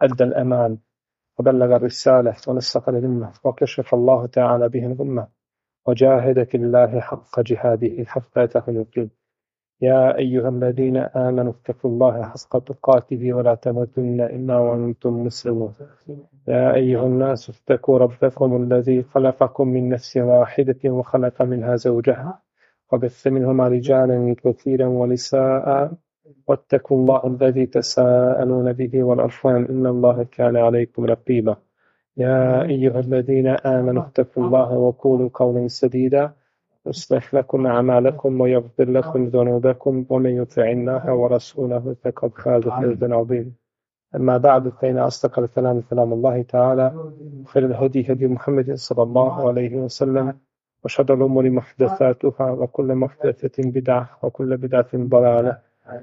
أدى الأمان وبلغ الرسالة ونصح للأمة وكشف الله تعالى به الغمة وجاهد في الله حق جهاده حتى أتاه اليقين. يا أيها الذين آمنوا اتقوا الله حق تقاته ولا تموتن إلا وأنتم مسلمون. يا أيها الناس اتقوا ربكم الذي خلقكم من نفس واحدة وخلق منها زوجها وبث منهما رجالا كثيرا ونساء واتقوا الله الذي تساءلون به والأرحام إن الله كان عليكم رقيبا. يا أيها الذين آمنوا اتقوا الله وقولوا قولا سديدا يصلح لكم أعمالكم ويغفر لكم ذنوبكم ومن يطع الله ورسوله فقد فاز فوزا عظيما. أما بعد فإن أصدق الكلام كلام الله تعالى وخير الهدي هدي محمد صلى الله عليه وسلم وشر الأمور محدثاتها وكل محدثة بدعة وكل بدعة ضلالة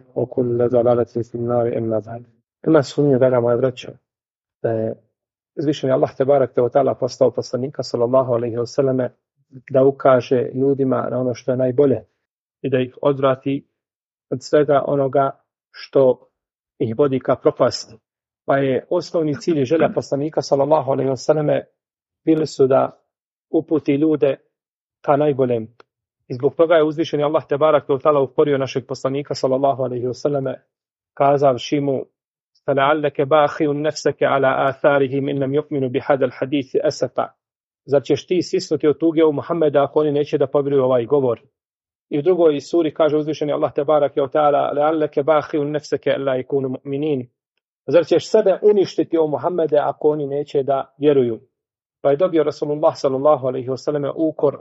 وكل ضلالة في النار. أما بعد ima sumnje, draga moja braćo, da je uzvišeni Allah tebarek te ta'ala postao poslanika sallallahu alejhi ve selleme da ukaže ljudima na ono što je najbolje i da ih odvrati od svega onoga što ih vodi ka propasti. Pa je osnovni cilj i želja poslanika sallallahu alejhi ve selleme bili su da uputi ljude ka najboljem. I zbog toga je uzvišeni Allah tebarek te ta'ala uporio našeg poslanika sallallahu alejhi ve selleme kazavši mu: فَلَعَلَّكَ بَاخِعٌ نَفْسَكَ عَلَى آثَارِهِمْ إِنْ لَمْ يُؤْمِنُوا بِهَذَا الْحَدِيثِ أَسَفًا. Zar ćeš ti sisnuti od tuge u Muhammeda ako oni neće da povjeruju ovaj govor? I u drugoj suri kaže uzvišeni Allah tebareke ve taala: لَعَلَّكَ بَاخِعٌ نَفْسَكَ أَلَّا يَكُونُوا مُؤْمِنِينَ. Zar ćeš sebe uništiti o Muhammede ako oni neće da vjeruju? Pa je dobio Rasulullah sallallahu alejhi ve selleme ukor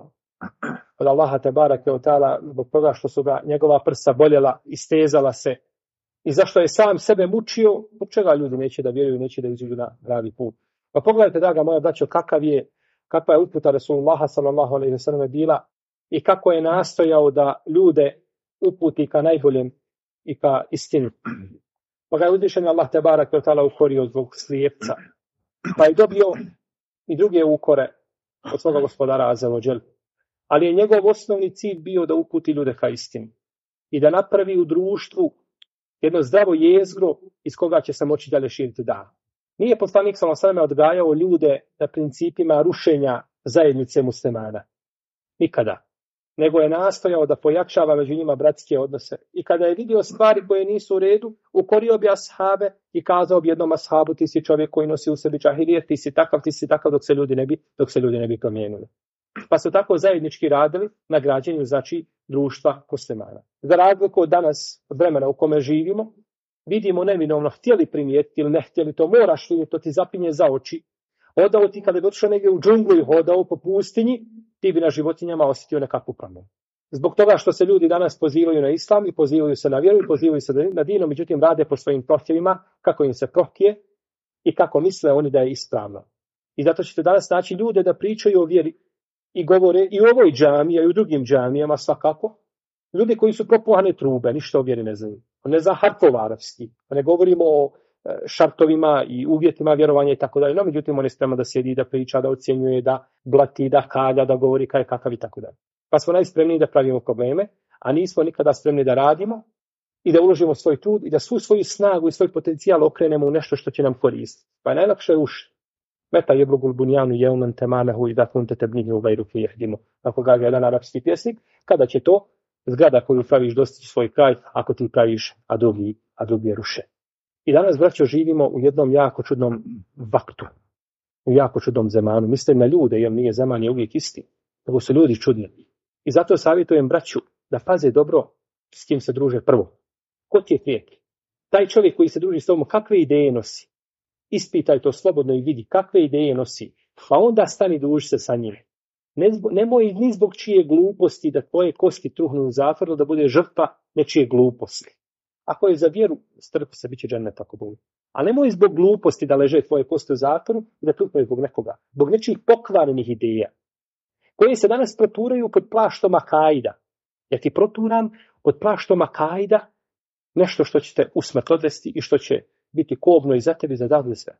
od Allaha tebareke ve taala zbog toga što su ga njegova prsa boljela, istezala se. I zašto je sam sebe mučio, zbog čega ljudi neće da vjeruju, neće da izađu na pravi put. Pa pogledajte, draga moja braćo, kakva je uputa Rasulullaha sallallahu alejhi ve selleme bila i kako je nastojao da ljude uputi ka najboljem i ka istini. Pa ga je uzvišeni Allah tebarek ve taala ukorio zbog slijepca. Pa je dobio i druge ukore od svoga gospodara azza wa džel. Ali je njegov osnovni cilj bio da uputi ljude ka istini i da napravi u društvu jedno zdravo jezgro iz koga će se moći dalje širiti dan. Nije poslanik sallallahu alejhi ve sellem odgajao ljude na principima rušenja zajednice muslimana. Nikada. Nego je nastojao da pojačava među njima bratske odnose. I kada je vidio stvari koje nisu u redu, ukorio bi ashabe i kazao bi jednom ashabu: ti si čovjek koji nosi u sebi džahilijet, ti si takav dok se ljudi ne bi promijenili. Pa su tako zajednički radili na građenju, znači, društva muslimana. Za razliku od danas, od vremena u kome živimo, vidimo neminovno, htjeli primijetiti ili ne htjeli, to moraš vidjeti, to ti zapinje za oči. Hodao ti kada bi otišao negdje u džunglu i hodao po pustinji, ti bi na životinjama osjetio nekakvu promjenu. Zbog toga što se ljudi danas pozivaju na islam i pozivaju se na vjeru i pozivaju se na dino, međutim rade po svojim prohtjevima, kako im se prohtije i kako misle oni da je ispravno. I zato ćete danas naći ljude da pričaju o vjeri i govore i u ovoj džamiji i u drugim džamijama svakako. Ljudi koji su propuhane trube, ništa o vjeri ne znaju. On ne zna harfova arapski. Ne govorimo o šartovima i uvjetima vjerovanja i tako dalje. No, međutim, on je spreman da sjedi, da priča, da ocjenjuje, da blati, da kalja, da govori kaj kakav i tako dalje. Pa smo najspremniji da pravimo probleme, a nismo nikada spremni da radimo i da uložimo svoj trud i da svu svoju snagu i svoj potencijal okrenemo u nešto što će nam koristiti. Pa je najlakše rušiti. Meta jeblugul bunjanu jeumen temanehu i da kunte tebnihi u gajru fi jehdimo. Ako ga jedan arapski pjesnik, kada će to zgrada koju praviš dostići svoj kraj, ako ti praviš, a drugi je ruše. I danas, braćo, živimo u jednom jako čudnom vaktu, u jako čudnom zemanu. Mislim na ljude, jer nije zeman je uvijek isti, nego su ljudi čudni. I zato savjetujem braću da paze dobro s kim se druže prvo. Ko ti je prijatelj? Taj čovjek koji se druži s tobom, kakve ideje nosi? Ispitaj to slobodno i vidi kakve ideje nosi. Pa onda stani druži se sa njim. Nemoj ni zbog čije gluposti da tvoje kosti truhnu u zatvoru, da bude žrtva nečije gluposti. Ako je za vjeru, strpi se, bit će džennet ako Bog. A nemoj zbog gluposti da leže tvoje kosti u zatvoru i da truhnu zbog nekoga. Zbog nečijih pokvarenih ideja, koje se danas proturaju pod plaštom akajda. Ja ti proturam pod plaštom akajda nešto što će te u smrt odvesti i što će biti kobno i za tebi za davlje sve.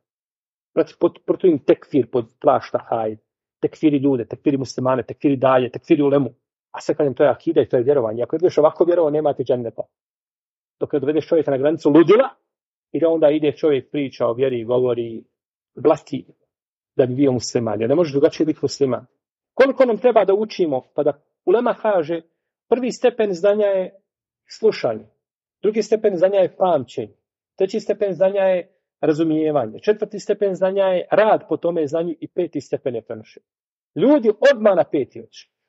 Proturim tekfir pod plašta akajda. Tekfiri ljude, tekfiri muslimane, tekfiri daje, tekfiri ulemu. A sve kažem, to je akida i to je vjerovanje. Ako ne budeš ovako vjerovao, nema ti dženneta. Dok ne dovedeš čovjeka na granicu ludila, i da onda ide čovjek priča o vjeri, govori, blati da bi bio musliman. Jer ne može drugačije biti musliman. Koliko nam treba da učimo, pa da ulema kaže, prvi stepen znanja je slušanje, drugi stepen znanja je pamćenje, treći stepen znanja je razumijevanje, četvrti stepen znanja je rad po tome znanju i peti stepen je prenošenje. Ljudi odmah na peti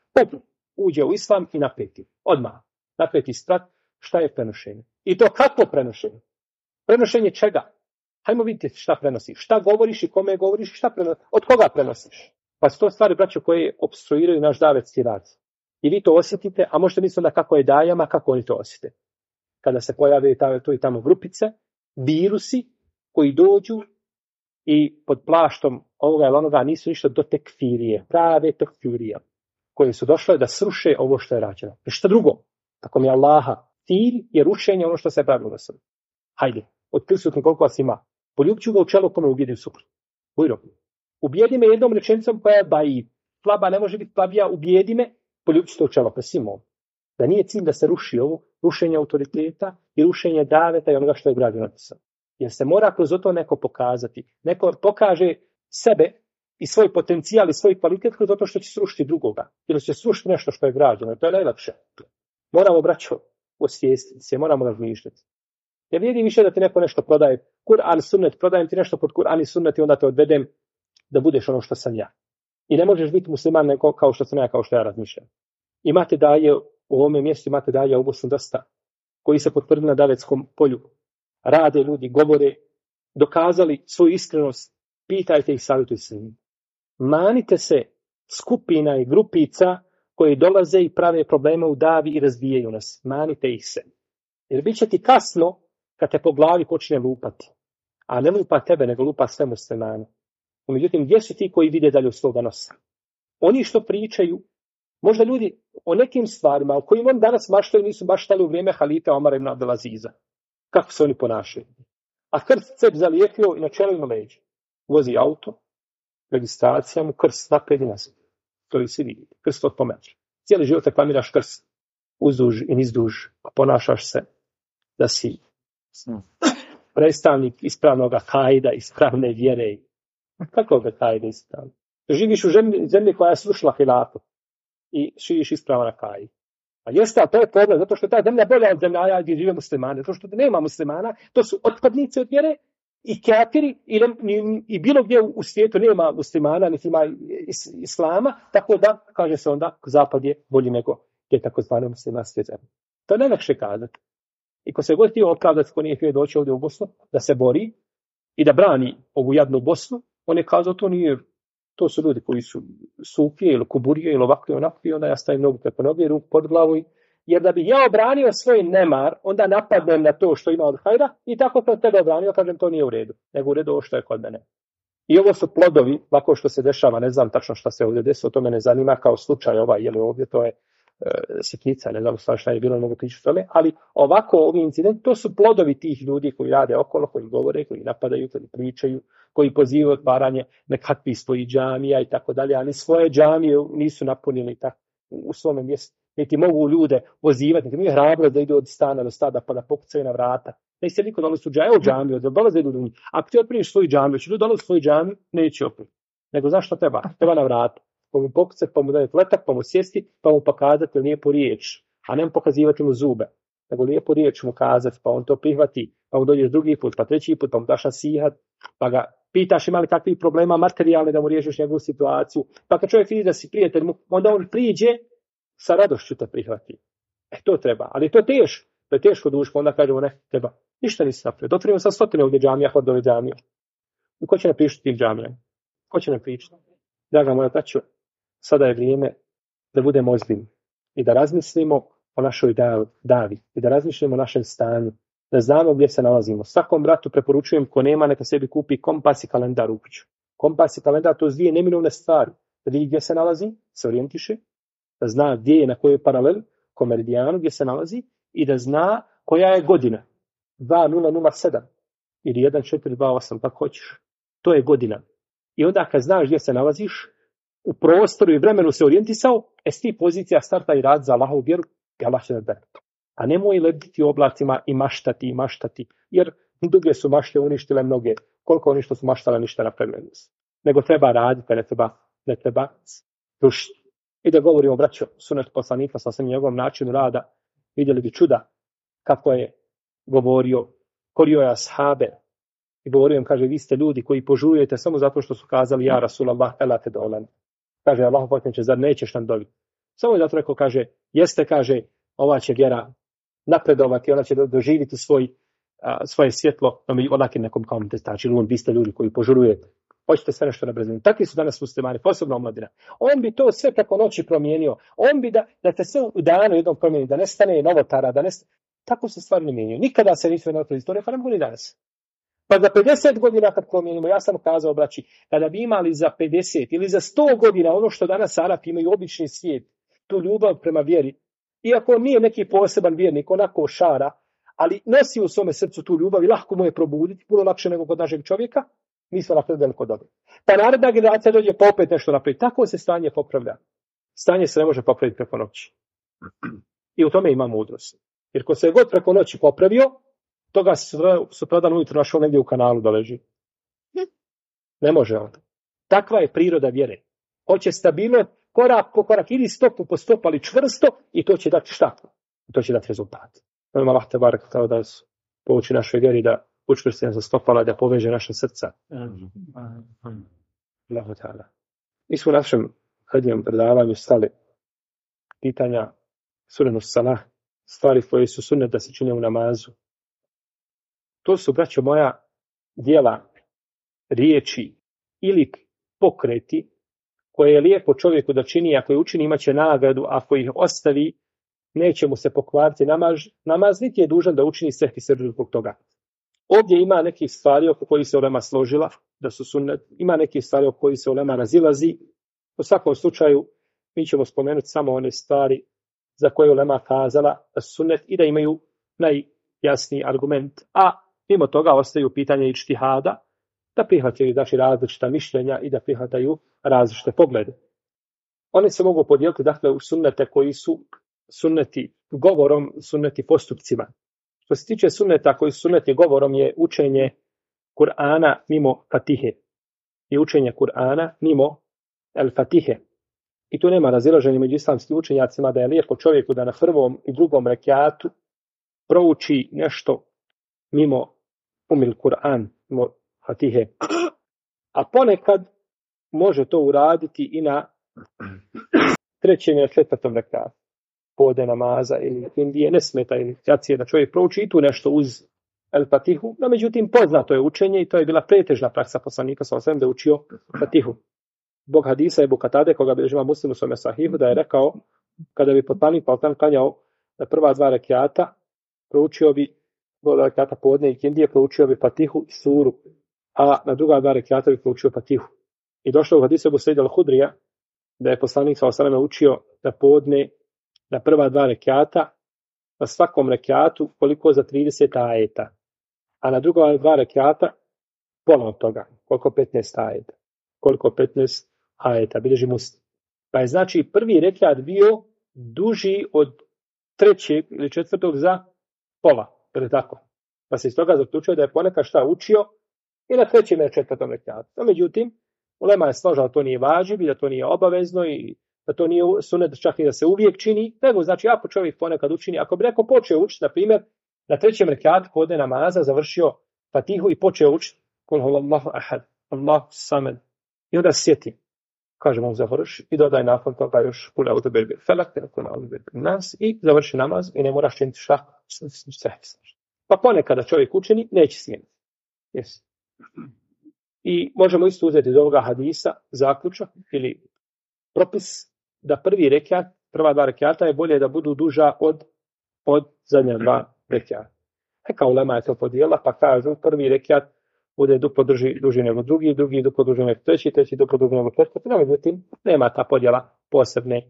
uđe u islam i na peti. Odmah. Na peti sprat, šta je prenošenje? I to kakvo prenošenje? Prenošenje čega? Hajmo vidjeti šta prenosiš. Šta govoriš i kome govoriš i šta prenosiš. Od koga prenosiš? Pa su to stvari, braćo, koje opstruiraju naš davetski rad. I vi to osjetite, a možete misliti da kako je dajama, kako oni to osjete. Kada se pojave tu i tamo grupice, virusi koji dođu i pod plaštom ovoga ili onoga nisu ništa do tekfirije, prave tekfirije, koje su došle da sruše ovo što je rađeno. I šta drugo? Tako mi je Allaha, cilj je rušenje ono što se pravilo na sebi. Hajde, od prisutno koliko vas ima. Poljubit ću ga u čelo kome ubijedim suprot. Bujro. Ubijedi me jednom rečenicom koja je baji. Slaba ne može biti slabija, ubijedi me, poljubit ću to u čelo. Presimo. Da nije cilj da se ruši ovo, rušenje autoriteta i rušenje daveta i onoga što je građeno na sebi. Jer se mora kroz to neko pokazati. Neko pokaže sebe i svoj potencijal i svoj kvalitet kroz to što će srušiti drugoga. Ili će srušiti nešto što je građeno. To je najlakše. Moramo, braćo, osvijestiti se, moramo razmišljati. Ne vrijedi više da ti neko nešto prodaje. Kur'an, sunnet, prodajem ti nešto pod Kur'an i sunnet i onda te odvedem da budeš ono što sam ja. I ne možeš biti musliman neko kao što sam ja, kao što ja razmišljam. Imate daje u ovome mjestu, imate daje u Bosnu dosta, koji se potvrdili na davetskom polju. Rade ljudi, govore, dokazali svoju iskrenost, pitajte ih, savjetujte se njim. Manite se skupina i grupica koji dolaze i prave probleme u davi i razbijaju nas. Manite ih se. Jer bit će ti kasno kad te po glavi počne lupati. A ne lupa tebe, nego lupa sve muslimane. Međutim, gdje su ti koji vide dalje u svoga nosa? Oni što pričaju, možda ljudi o nekim stvarima o kojim oni danas maštaju nisu maštali u vrijeme halife Omara ibn Abdelaziza. Kako se oni ponašaju? A krst cep zalijepio i na čelu ima leđe. Vozi auto, registracija mu, krst napred i nazad. To i svi vidite. Krst od pomeća. Cijeli život reklamiraš krst. Uzduž i nizduž. A ponašaš se da si predstavnik ispravnog akajda, ispravne vjere. Kako ga akajda ispravno? Živiš u zemlji koja je slušala hilatu i širiš ispravan akaj. A jeste, ali to je problem, zato što ta zemlja bolja od zemlja gdje žive muslimani. Zato što nema muslimana, to su otpadnice od vjere i kafiri i bilo gdje u svijetu nema muslimana, niti ima islama, tako da, kaže se onda, zapad je bolji nego te takozvane muslimanske zemlje. To je najlakše kazati. I ko se god htio opravdati, ko nije htio doći ovdje u Bosnu, da se bori i da brani ovu jadnu Bosnu, on je kazao to su ljudi koji su sufije ili kuburije ili ovakve onakve, onda ja stavim nogu preko noge, ruku pod glavu, jer da bi ja obranio svoj nemar, onda napadnem na to što ima od hajra i tako kad tebe obranio, kažem to nije u redu, nego u redu ovo što je kod mene. I ovo su plodovi, ovako što se dešava, ne znam tačno šta se ovdje desilo, to me ne zanima kao slučaj ovdje, to je sitnica, ne znam šta je bilo, mogu pričati tome, ali ovako ovi incidenti, to su plodovi tih ljudi koji rade okolo, koji govore, koji napadaju, koji pričaju, koji pozivaju otvaranje nekakvih svojih džamija i tako dalje, ali svoje džamije nisu napunili tako u svome mjestu. Niti mogu ljude pozivati, niti mi je hrabro da idu od stana do stada pa da pokucaju na vrata. Ne se niko dolazi u džamiju, da dolaze ljudi u njih. Ako ti otpriniš svoju džamiju, će ljudi dolazi u svoju džamiju, neće opriti. Nego zašto treba? Treba na vrata. Pa mu pokucati, pa mu dati letak, pa mu sjesti, pa mu pokazati lijepu riječ. A ne mu pokazivati mu zube. Nego lijepu riječ mu kazati, pa on to prihvati, pa mu dođeš drugi put, pa treći put, pa mu daš nasihat, pa ga pitaš ima li kakvih problema materijalne da mu riješiš njegovu situaciju. Pa kad čovjek vidi da si prijatelj mu, onda on priđe, sa radošću te prihvati. To treba. Ali to je teško. To je teško duško. Onda kažemo ne, treba. Ništa nisi napravio. Dotvorimo sa 100 ovdje džamija, hodove džamija. I ko će nam pričati tim džamijama? Ko će nam pričati? Draga moja braćo, sada je vrijeme da budemo ozbiljni i da razmislimo o našoj davi i da razmišljamo o našem stanju, da znamo gdje se nalazimo. Svakom bratu preporučujem ko nema neka sebi kupi kompas i kalendar u kuću. Kompas i kalendar, to su dvije neminovne stvari. Da vidi gdje se nalazi, se orijentiše, da zna gdje je, na kojoj paraleli, ko meridijanu gdje se nalazi i da zna koja je godina. 2007 ili 1428, kako hoćeš. To je godina. I onda kad znaš gdje se nalaziš, u prostoru i vremenu se orijentisao, ti pozicija starta i rad za Allahovu vjeru i Allah će da daje. A nemoj lebditi u oblacima i maštati. Jer Duge su mašte uništile mnoge. Koliko oni što su maštale ništa napravili. Nego treba raditi, ne treba rušiti. I da govorimo, braćo, sunet poslanika sa njegovom načinu rada, vidjeli bi čuda kako je govorio, korio je ashabe i govorio im, kaže, vi ste ljudi koji požurujete samo zato što su kazali, ja Rasulallah, elate dolan. Kaže, Allah potneće, zar nećeš nam dobiti? Samo je zato rekao, kaže, jeste, kaže, ova će vjera napredovati, ona će doživjeti svoje svjetlo, no mi onakim nekom kao znači, vi ste ljudi koji požurujete. Hoćete sve nešto na brzinu. Takvi su danas muslimani, posebno omladina. On bi to sve preko noći promijenio. On bi da te sve u danu jednom promijeni, da nestane novotara, tako se stvari ne mijenjaju. Nikada se nisu jednostavne istorije, pa ne mogu ni danas. Pa za 50 godina kad promijenimo, ja sam kazao, braći, kada bi imali za 50 ili za 100 godina ono što danas Arapi imaju obični svijet, tu ljubav prema vjeri, iako nije neki poseban vjernik, onako šara, ali nosi u svome srcu tu ljubav i lahko mu je probuditi, puno lakše nego kod našeg čovjeka, mi smo napravili veliko dobro. Pa naredna generacija dođe pa opet nešto napravi. Tako se stanje popravlja. Stanje se ne može popraviti preko noći. I u tome ima mudrost. Jer ko se je god preko noći popravio, toga sutradan ujutro našao negdje u kanalu da leži. Ne može on. Takva je priroda vjere. Hoće stabilno, korak po korak, ili stopu po stopu, ali čvrsto, i to će dati šta? To će dati rezultat. Allah te barek da pouči našoj vjeri da učvrsti nas za stopala, da poveže naše srca. Allahu ta'ala. Mi smo u našem hadijem predavanju stali pitanja sunenu salah, stvari koje su sunnet da se čine u namazu. To su, braćo moja, djela, riječi ili pokreti koje je lijepo čovjeku da čini, ako je učini imaće nagradu, ako ih ostavi neće mu se pokvariti namaz, niti je dužan da učini sehvi seždu zbog toga. Ovdje ima nekih stvari oko kojih se ulema složila, da su sunnet, ima nekih stvari oko kojih se ulema razilazi. U svakom slučaju mi ćemo spomenuti samo one stvari za koje je ulema kazala da su sunnet i da imaju najjasniji argument, a mimo toga ostaju pitanja ičtihada, da prihvataju različita mišljenja i da prihvataju različite poglede. One se mogu podijeliti dakle u sunnete koji su sunneti govorom, sunneti postupcima. Što se tiče sunneta koji su sunneti govorom je učenje Kur'ana mimo Fatihe i učenje Kur'ana mimo El-Fatihe. I tu nema razilaženja među islamskim učenjacima da je lijepo čovjeku da na prvom i drugom rekatu prouči nešto mimo Umil Kur'an, mimo Fatihe. A ponekad može to uraditi i na trećem i četvrtom rekatu. Pode namaza ili indije, ne smeta ili jacije da čovjek prouči i tu nešto uz El-Fatihu, no međutim poznato je učenje i to je bila pretežna praksa poslanika s.a.v. da je učio Fatihu. Zbog hadisa Ebu Katade, koga bi žima Muslim u svome sahihu, da je rekao, kada bi poslanik klanjao na prva dva rekiata, proučio bi rekiata podne i indije, proučio bi Fatihu i suru, a na druga dva rekiata bi proučio Fatihu. I došlo u hadisu Ebu Sejid al-Hudrija, da je poslanik s.a.v. učio da podne na prva dva rekiata, na svakom rekiatu koliko za 30 ajeta, a na druga dva rekiata pola od toga, koliko 15 ajeta. Koliko 15 ajeta, bilježi Muslim. Pa je znači prvi rekiat bio duži od trećeg ili četvrtog za pola, ili tako. Pa se iz toga zaključio da je ponekad šta učio i na trećem ili četvrtom rekiatu. No, međutim, ulema je složila da to nije važno i da to nije obavezno i da to nije sunet čak i da se uvijek čini, nego znači ako čovjek ponekad učini, ako bi neko počeo učiti, na primjer, na trećem rekiatu podne namaza završio Fatihu i počeo učiti Kul huvallahu ahad, Allahu samed. I onda sjeti, kažemo mu završi i dodaj nakon toga još Kul a'udhu birabbil falak, Kul a'udhu birabbin nas i završi namaz i ne moraš činiti šta. Pa ponekad čovjek učini, neće smijeniti. Yes. I možemo isto uzeti iz ovoga hadisa zaključak ili propis da prvi rekiat, prva dva rekiata je bolje da budu duža od zadnja dva rekiata. Neka ulema je to podijela, pa kažu prvi rekiat bude duplo duži nego drugi duplo duži nego treći duplo duži nego četvrti. No, međutim, nema ta podjela posebne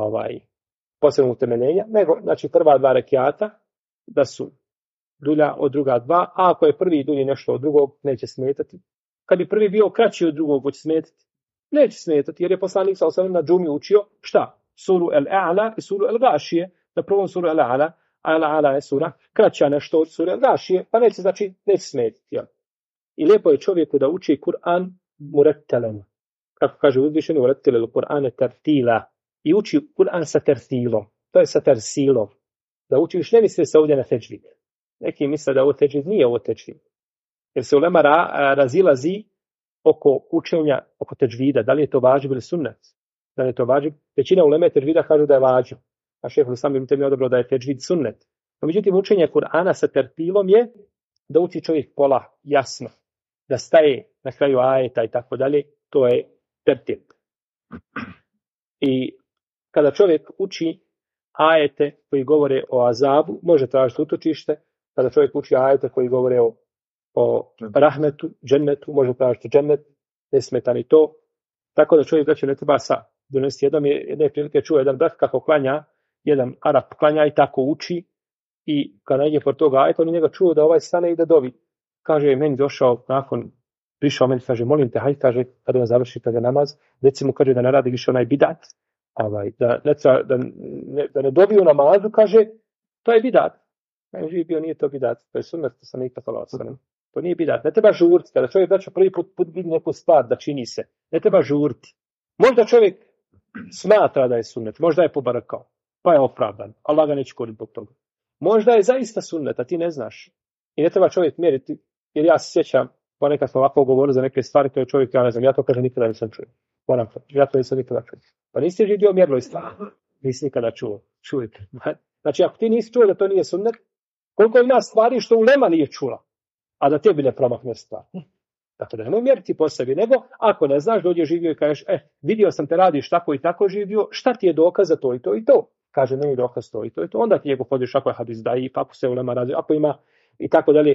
utemeljenja, nego znači prva dva rekiata da su dulja od druga dva, a ako je prvi dulji nešto od drugog, neće smetati. Kad bi prvi bio kraći od drugog, hoće smetati? Neće smetati, jer je poslanik s.a.v. na džumi učio šta? Suru El-A'la i suru El-Gašije. Na prvom suru El-A'la, Ala je sura, kraća nešto od sure, znaš je, pa neće smetiti. Ja. I lijepo je čovjeku da uči Kur'an murettelen. Kako kaže uzvišeni urettelel Kur'ane tartila. I uči Kur'an sa tertilom. To je sa tersilom. Da učiš, ne misli se ovdje na teđvid. Neki misle da ovo teđvid, nije ovo teđvid. Jer se ulema razilazi oko učenja, oko teđvida. Da li je to vađib ili sunnet? Da li je to vađib? Većina uleme teđvida kažu da je vađib. A šehol sam im temi odabrao da je teđvid sunnet. No, međutim, učenje Kur'ana sa tertilom je da uči čovjek pola jasno. Da staje na kraju ajeta i tako dalje. To je tertil. I kada čovjek uči ajete koji govore o azabu, može tražiti utočište. Kada čovjek uči ajete koji govore o rahmetu, džennetu, može tražiti džennet, ne smeta ni to. Tako da čovjek ne treba donesti jedne prilike čuo jedan brat kako klanja, jedan Arap klanja i tako uči i kada ide por toga ajeta, on je njega čuo da ovaj stane i da dovi. Kaže, meni došao nakon, prišao meni, kaže, molim te, hajde, kaže, kada on završi kada namaz, recimo, kaže, da ne radi više onaj bidat, da ne dobiju namazu, kaže, to je bidat. Živi bio, nije to bidat, to je sunnet, to sam nikad sallallahu. To nije bidat. Ne treba žurti. Kada čovjek daće prvi put vidi neku stvar da čini se. Ne treba žurti. Možda čovjek smatra da je sunnet. Možda je pobarakao. Pa je opravdan. Allah ga neće koriti zbog toga. Možda je zaista sunnet, a ti ne znaš. I ne treba čovjek mjeriti. Jer ja se sjećam, ponekad smo ovako govorili za neke stvari koje čovjek, ja ne znam, ja to kažem nikada nisam čuo. Ja to nisam nikada čuo. Pa nisi živio mjerilo i stvari. Nisi nikada čuo. Čujete. Znači, ako ti nisi čuo da to nije sunnet, koliko ima stvari što ulema nije čula, a da tebi ne promakne stvar. Dakle, da nemoj mjeriti po sebi, nego ako ne znaš, dođe živio i kažeš, vidio sam te radiš tako i tako živio, šta ti je dokaz za to i to i to? Kaže, meni dokaz to i to i to. Onda ti njegov podiš ako je hadis daji, ako se ulema razvija, ako ima i tako dalje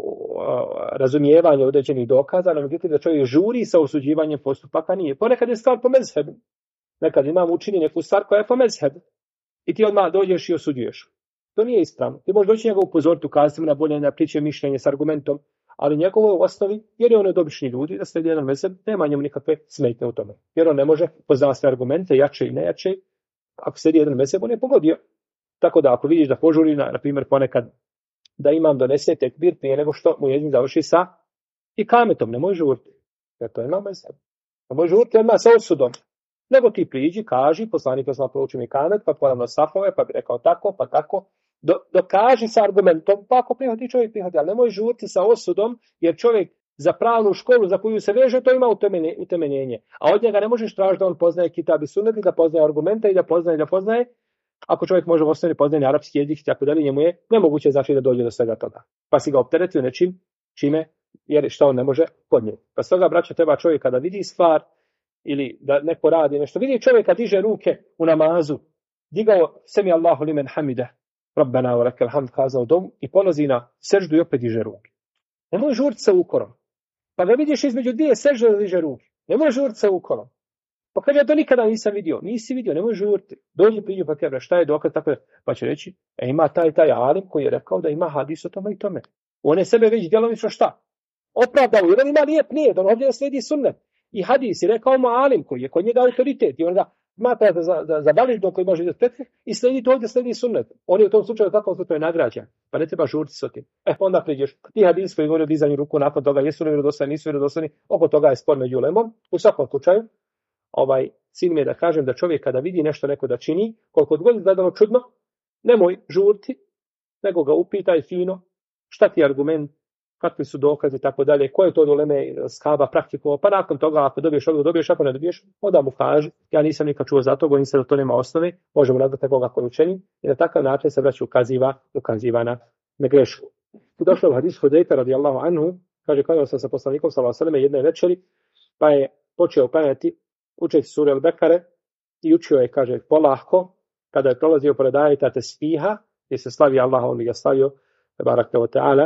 razumijevanje određenih dokaza, no međutim da čovjek žuri sa osuđivanjem postupaka nije. Ponekad je stvar po mezhebu. Nekad imam učini neku stvar koja je po mezhebu. I ti odmah dođeš i osuđuješ. To nije ispravno. Ti možeš doći njegov upozoriti, ukazati mu na bolje, na priče mišljenje s argumentom, ali njegovo u osnovi, jer je on od obični ljudi, da slijedi jedan mezheb, nema njemu nikakve smetnje u tome. Jer on ne može poznati sve argumente, jače i nejače. Ako slijedi jedan mezheb, on je pogodio. Tako da ako vidiš da požuri, na primjer ponekad da imam donese tekbir prije nego što mu jedin završi sa i kametom, ne može žurti. Jer to ima mezheb. Ne može žurti odmah sa osudom. Nego ti priđi, kaži, poslanik osnovno prouči mi kamet, pa ponavno safove, pa bi rekao tako, pa tako. Dokaži sa argumentom, pa ako prihvati čovjek prihvati, ali nemoj žurti sa osudom, jer čovjek za pravnu školu za koju se veže, to ima utemeljenje. A od njega ne možeš tražiti da on poznaje kitab i sunnet, da poznaje argumente i da poznaje. Ako čovjek može u osnovi poznaje arapski jezik i tako dalje, njemu je nemoguće znači da dođe do svega toga. Pa si ga opteretio nečim, čime, jer šta on ne može podnijeti. Pa stoga, braćo, treba čovjek kada vidi stvar, ili da neko radi nešto. Vidi čovjeka diže ruke u namazu, digao semi Allahu limen hamide, Rabbana wa lakal hamd, kazao dom i polazi na seždu i opet diže ruke. Nemoj žurti sa ukorom. Pa ga vidiš između dvije sežde da diže ruke. Nemoj žurti sa ukorom. Pa kaže, ja to nikada nisam vidio. Nisi vidio, nemoj žurti. Dođi priđu pa kaže, šta je dokaz tako da? Pa će reći, ima taj alim koji je rekao da ima hadis o tome i tome. On je sebe već djelomično šta? Opravdao, jer on ima lijep nijed, on ovdje slijedi sunnet. I hadis je rekao mu alim koji je kod njega autoritet i on ga smatra za valižno koji može vidjeti petve i slijedi to ovdje slijedi sunnet. On je u tom slučaju tako slučaju nagrađen. Pa ne treba žurti s tim. Pa onda priđeš. Ti hadis koji govori o dizanju ruku nakon toga, jesu li vjerodostojni, nisu vjerodostojni, oko toga je spor među ulemom. U svakom slučaju, cilj mi je da kažem da čovjek kada vidi nešto neko da čini, koliko god izgledalo čudno, nemoj žurti, nego ga upitaj fino, šta ti je argument, kakvi su dokazi i tako dalje, koje to od uleme skaba praktikovao, pa nakon toga ako dobiješ odgovor, dobiješ, ako ne dobiješ, onda mu kaži, ja nisam nikad čuo za to, bojim se da to nema osnove, možemo nazvati nekoga koji učeni i na takav način se vraća ukaziva na grešku. Tu došlo u hadisu Hudejfa radijallahu anhu, kaže, kada sam sa poslanikom sallallahu alejhi ve sellem jedne večeri, pa je počeo klanjati, učeći sure Al-Bekare i učio je, kaže, polahko, kada je prolazio pored ajeta tesbiha, gdje se slavi Allah, on bi ga slavio, baraka wa ta'ala,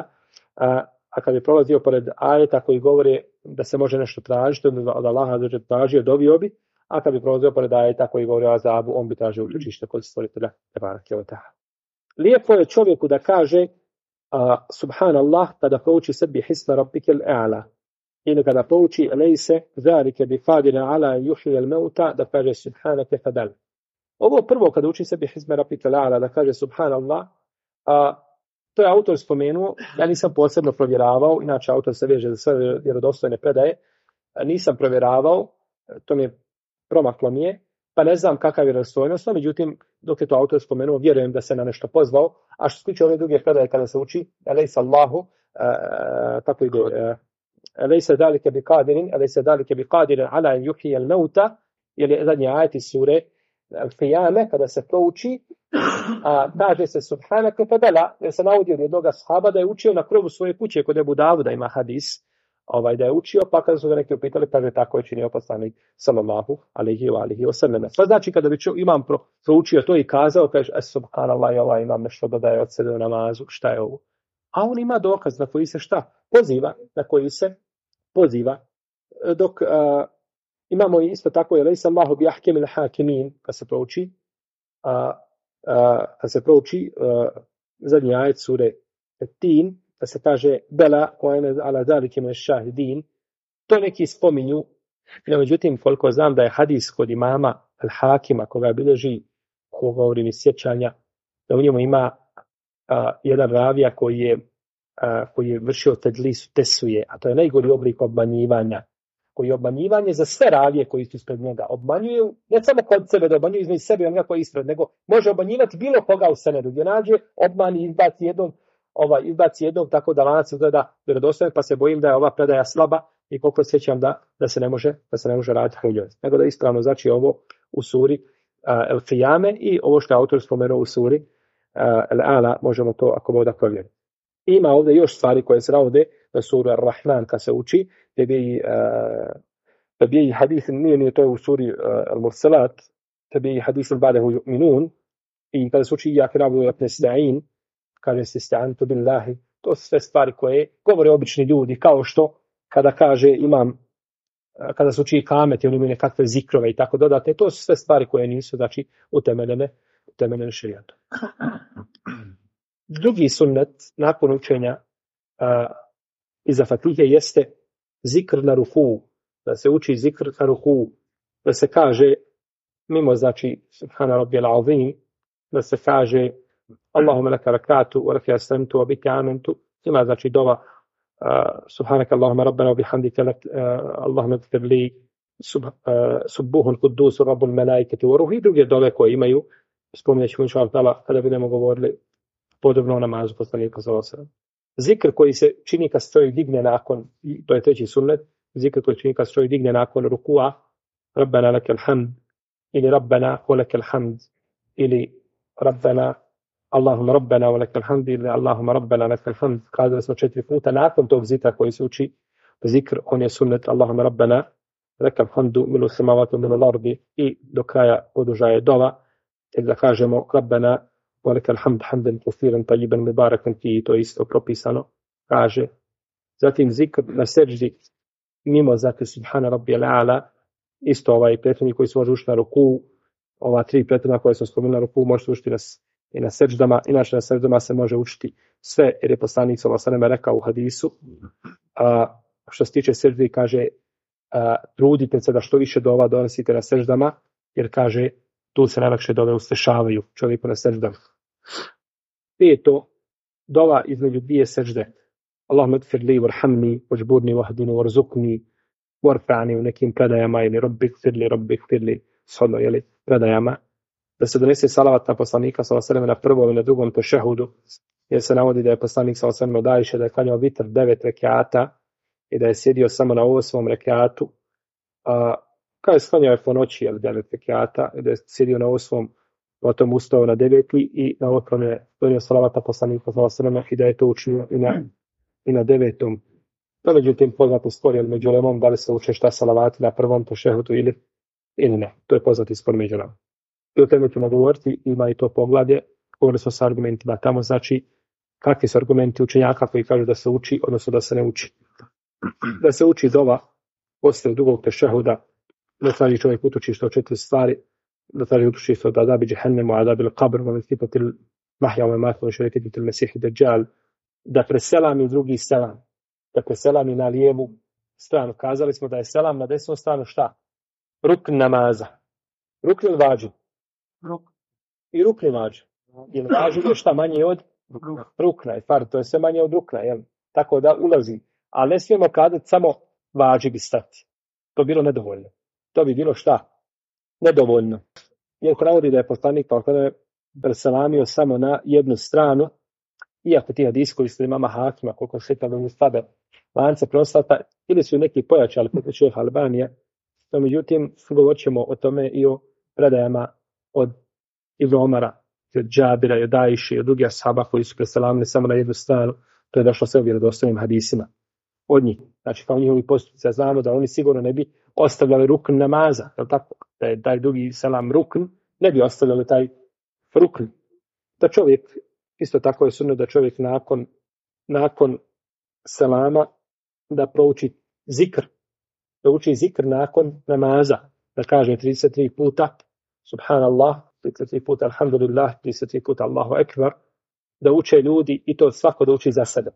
a kad je prolazio pored ajeta koji govore da se može nešto tražiti, od Allaha da tražio, dobio bi, a kad bi prolazio pored ajeta koji govore o azabu, on bi tražio utočište kod stvoritelja, baraka wa ta'ala. Lijepo je čovjeku da kaže subhanallah kada prouči sebi hisma rabbikal a'la. Ili kada pouči lejse zalike bi fadina ala yuhyi al-mauta, da kaže subhanake fadal. Ovo prvo kada uči sebi hisma rabbikal a'la, da kaže subhanallah, To je autor spomenuo, ja nisam posebno provjeravao, inače autor se veže za sve vjerodostojne predaje, nisam provjeravao, to mi je promaklo mi je, pa ne znam kakav je vjerodostojnost, međutim, dok je to autor spomenuo, vjerujem da se na nešto pozvao, a što se tiče ove druge predaje kada se uči, elejsa Allahu, tako ide, elejsa dalike bi qadirin, elejsa dalike bi qadirin ala en yuhyi al-mauta, jer je zadnji ajet iz sure Al-Qiyame, kada se prouči, kaže se subhanaka fadala, jer se navodi od jednog ashaba da je učio na krovu svoje kuće kod Ebu Davuda, ima hadis, da je učio, pa kada su ga neki upitali, kaže tako je činio poslanik sallallahu alejhi wa sallam. Pa znači kada bi imam proučio to i kazao, kaže subhanallah, imam nešto dodaje od sebe u namazu, šta je ovo? A on ima dokaz na koji se šta? Poziva, na koji se poziva. Dok imamo isto tako, lejsa Allahu bi ahkemil hakimin, kad se prouči zadnji ajet sure Tin, da se kaže bela wa ala zalika min ash-shahidin, to neki spominju, no međutim koliko znam da je hadis kod imama al-Hakima koga bilježi, ko govori iz sjećanja, da u njemu ima jedan ravija koji je vršio tedlis tesuje, a to je najgori oblik obmanjivanja, koji je obmanjivanje za sve ravije koji su ispred njega. Obmanjuju ne samo kod sebe, da obmanjuju između sebe i onoga koji je ispred, nego može obmanjivati bilo koga u senedu, gdje nađe obmani i izbaci jednom tako da lanac izgleda vjerodostojan, pa se bojim da je ova predaja slaba i koliko sjećam da se ne može raditi po njoj. Nego da je ispravno znači ovo u suri Al-Qiyame i ovo što je autor spomenuo u suri Al-Ala, možemo to ako Bog da provjeriti. Ima ovdje još stvari koje se navode na suru Ar-Rahman kad se uči, tebi hadis nije to je u suri Al-Mursalat, tebi hadis ba'dahu yu'minun, i kada se uči iyyaka na'budu wa iyyaka nasta'in, kaže se ista'antu billahi, to su sve stvari koje govore obični ljudi, kao što kada kaže kada se uči kamet i oni imaju nekakve zikrove i tako dodate, to su sve stvari koje nisu znači utemeljene šerijatom. Drugi sunnet nakon učenja iza Fatihe jeste zikr na ruku, da se uči zikr na ruku, da se kaže mimo znači subhana rabbiyal azim, da se kaže Allahumma laka rakatu wa laka aslamtu wa bika amantu, ima znači dova subhanaka Allahumma rabbana wa bihamdika Allahumma ighfir li subuhun quddus rabbul malaikati wa ruhi, druge dove koje imaju, spominjat ćemo inshallah ta'ala kada budemo govorili podobno o namazu poslanika sallallahu alejhi ve sellem. Zikr koji se čini kad se čovjek digne nakon, to je treći sunnet, zikr koji se čini kad se čovjek digne nakon rukua, Rabbana lakal hamd, ili Rabbana wa lakal hamd, ili Rabbana, Allahumma Rabbana wa lakal hamd, ili Allahumma Rabbana lakal hamd. Kazali smo 4 puta nakon tog zikra koji se uči, zikr, on je sunnet Allahumma Rabbana lakal hamdu milu samavatu milu lardi, i do kraja odužaje dova, ili da kažemo Rabbana وَلَكَ الْحَمْدُ حَمْدًا كَثِيرًا طَيِّبًا مُبَارَكًا فِيهِ, to je isto propisano, kaže. Zatim zikr na seđdi, mimo znači subhana rabbiyal a'la, isto ovaj prethodni koji se može učiti na ruku, ova 3 prethodna koje sam spomenula na ruku, može se učiti i na seđdama, inače na seđdama se može učiti sve, jer je poslanik sallallahu alejhi ve sellem rekao u hadisu, što se tiče seđdi, kaže, trudite se da što više dova donosite na seđdama, jer kaže, tu se najlakše dove ustrešavaju čovjeku na seđdama. 5. Dova između 2 sežde. Allahumma ighfir li warhamni wajburni wahdini warzuqni warfa'ni, u nekim predajama, ili rabbi ighfir li shodno predajama, da se donese salavat na poslanika sallallahu alejhi ve sellem na prvom i na drugom tešehudu, jer se navodi da je poslanik sallallahu alejhi ve sellem od Ajše da je klanjao vitr 9 rekata i da je sjedio samo na 8. rekatu, kada je sklanjao je po noći 9 rekata i da je sjedio na 8. potom ustao na 9. i na otom je donio salavata poslanika sallallahu alejhi ve sellem i da je to učinio i na 9. To međutim poznati spor je među ulemom da li se uče šta salavati na prvom tešehudu ili ne. To je poznati spor među ulemom. I o tome ćemo govoriti, ima i to poglavlje, govorili smo sa argumentima tamo, znači kakvi su argumenti učenjaka koji kažu da se uči, odnosno da se ne uči. Da se uči dova posle drugog tešehuda, da traži čovjek utočište od 4 stvari, da traži utočište od adabi džehennemu, adabi l-qabr, wa mithlipatil mahja wa mamatu wa šerefititil mesihi dajjal, da preselami drugi selam, da preselami na lijevu stranu. Kazali smo da je selam na desnu stranu šta? Rukn namaza. Rukn ili vađib? I rukn i vađib. Ili vađib je šta manje od rukna je fard, to je sve manje od rukna, jel? Tako da ulazi. Ali ne smijemo kazati samo važi bi stati. To bi bilo nedovoljno. To bi bilo šta? Nedovoljno. Jer navodi da je poslanik pa kada je preselamio samo na jednu stranu, iako ti hadisi koji su imama Hakima, koliko se kada u slabe lance prostata, ili su neki pojačali, kako će Albanija, no međutim, govorit ćemo o tome i o predajama od Ibn Omara, od Džabira, od Ajše i od drugih ashaba koji su preselamili samo na jednu stranu. To je došlo sve u vjerodostojnim hadisima od njih. Znači, kao njihovi postupci, znamo da oni sigurno ne bi ostavljali rukn namaza, je tako? Da je taj drugi selam rukn, ne bi ostavljali taj rukn. Da čovjek, isto tako je sunnet da čovjek nakon selama da prouči zikr, da uči zikr nakon namaza, da kaže 33 puta subhanallah, 33 puta alhamdulillah, 33 puta Allahu ekber, da uče ljudi i to svako da uči za sebe.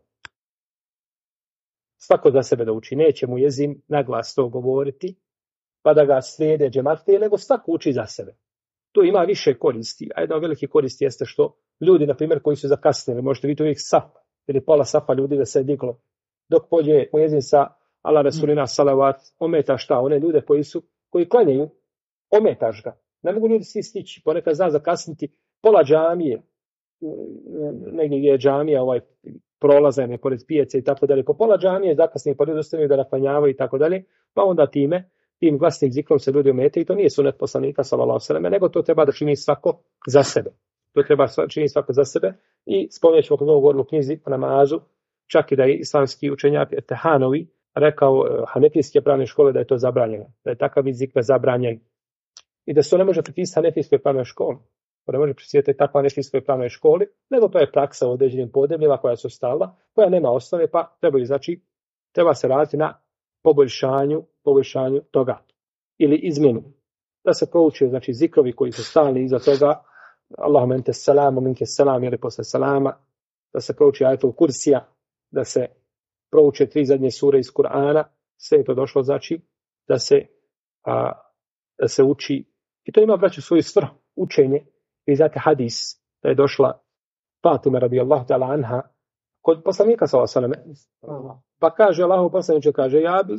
Svako za sebe da uči. Neće mu jezim naglas to govoriti, pa da ga slijede džematije, nego svako uči za sebe. To ima više koristi. A jedna od velike koristi jeste što ljudi, na primjer, koji su zakasnili, možete vidjeti uvijek saf, ili pola safa ljudi da se je diglo. Dok pođe mu jezim sa Allah Rasulina salavat, ometa šta? One ljude koji klanjaju, ometaš ga. Ne mogu ljudi svi stići. Ponekad zna zakasniti pola džamije, negdje gdje je džamija, prolazan je pored pijace i tako dalje. Po pola džamije zakasnije, pa ljudi ostaju da naklanjavaju i tako dalje, pa onda tim glasnim zikrom se ljudi ometaju i to nije sunet poslanika sallallahu alejhi ve selleme, nego to treba da čini svako za sebe. To treba čini svako za sebe i spomenut ćemo kako govorilo u knjizi o namazu, čak i da je islamski učenjak Tehanovi rekao hanefijske pravne škole da je to zabranjeno, da je takav zikr zabranjen i da se to ne može pripisati hanefijskoj pravnoj školi. Ne može prisjetiti takva hanefijskoj pravnoj školi, nego to je praksa u određenim podnebljima koja su stala, koja nema osnove, pa treba se raditi na poboljšanju toga ili izmjenu. Da se prouče, znači, zikrovi koji su stalni iza toga, Allahumma ente salamu, minke salam, ili posle salama, da se prouči ajetul kursija, da se prouče 3 zadnje sure iz Kur'ana, sve je to došlo, znači, da se uči, i to ima, braću, svoju svrhu, učenje. Vi znate hadis da je došla Fatima radijallahu ta'ala anha kod poslanika sallallahu alejhi ve selleme, pa kaže Allahu poslaniče, kaže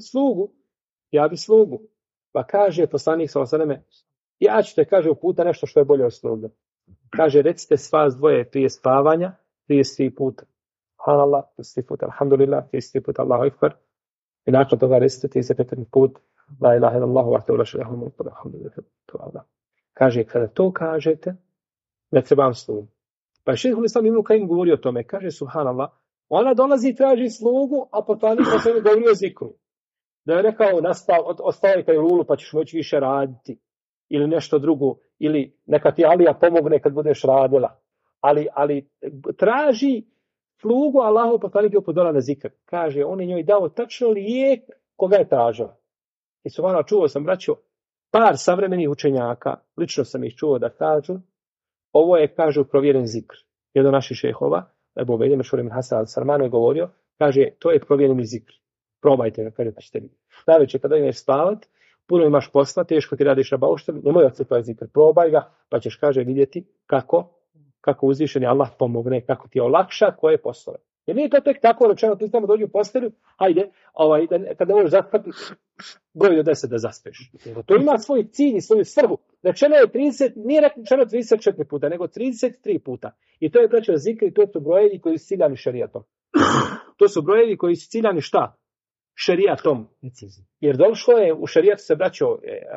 ja bi slugu. Pa kaže poslanik sallallahu alejhi ve selleme, ja ću te, kaže, uputa nešto što je bolje od sluge. Kaže, recite vas dvoje prije spavanja 33 puta. Subhanallah, 33 puta, alhamdulillah, 33 puta Allahu ekber. I nakon toga recite 35 put la ilaha illallah wahdahu la sharika lahu alhamdulillah. Kaže, kada to kažete, ne trebam slugu. Pa je šejhul islam Ibn Kajim govori o tome, kaže subhanallah, ona dolazi i traži slugu, a poslanik o sveme govori o zikru. Da je rekao, ostavi kaj lulu pa ćeš moći više raditi, ili nešto drugo, ili neka ti Alija pomogne kad budeš radila. Ali traži slugu, Allahu poslanik je upozorio na zikr. Kaže, on je njoj dao tačno lijek koga je tražila. I subhanallah, čuo sam, braćo, par savremenih učenjaka, lično sam ih čuo da kažu, ovo je, kažu, provjeren zikr. Jedan od naših šehova, Ebu Ubejde Mešhur Hasan al-Sarmanu je govorio, kaže, to je provjereni zikr. Probajte ga, kaže, pa ćete vidjeti. Najveće, kada ideš spavat, puno imaš posla, teško ti radiš na bauštavi, nemoj odsjepati zikr, probaj ga, pa ćeš, kaže, vidjeti kako uzvišeni Allah pomogne, kako ti olakša koje poslove. Jer nije to tek tako rečeno, ti tamo dođi u postelju, hajde, kad ne možeš zaspati, broj do 10 da zaspeš. To ima svoj cilj i svoju svrhu. Rečeno je 30, nije rečeno 34 puta, nego 33 puta. I to je braćo zikr i to su brojevi koji su ciljani šerijatom. To su brojevi koji su ciljani šta? Šerijatom. Jer došlo je u šerijatu se braćo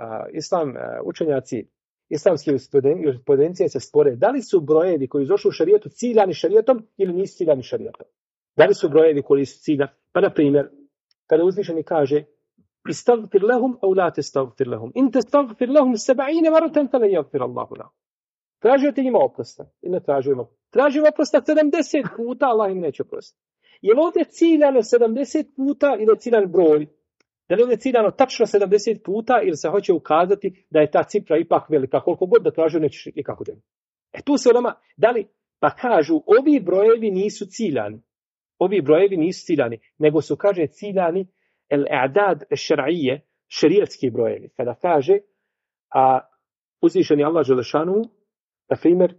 učenjaci islamske jurisprudencije se spore, da li su brojevi koji su došli u šerijatu ciljani šerijatom ili nisu ciljani šerijatom. Da li su brojevi koji su ciljani? Pa na primjer, kada uzvišeni kaže istagfir lahum au la testagfir lahum. In testagfir lahum 70 maratan falan yaghfir Allahu lahum. Tražio ti njima oprosta i ne tražimo. Tražimo oprosta 70 puta, Allah im neće oprostiti. Je li ovdje ciljano 70 puta ili je ciljan broj? Da li je ciljano tačno 70 puta ili se hoće ukazati da je ta cifra ipak velika, koliko god da tražio nećeš nikako da. Tu se nama, pa kažu, ovi brojevi nisu ciljani. Ovi brojevi nisu ciljani, nego su, kaže, ciljani el-i'dad šer'ije, šerijatski brojevi. Kada kaže, uzvišeni Allah dželešanu, na primjer,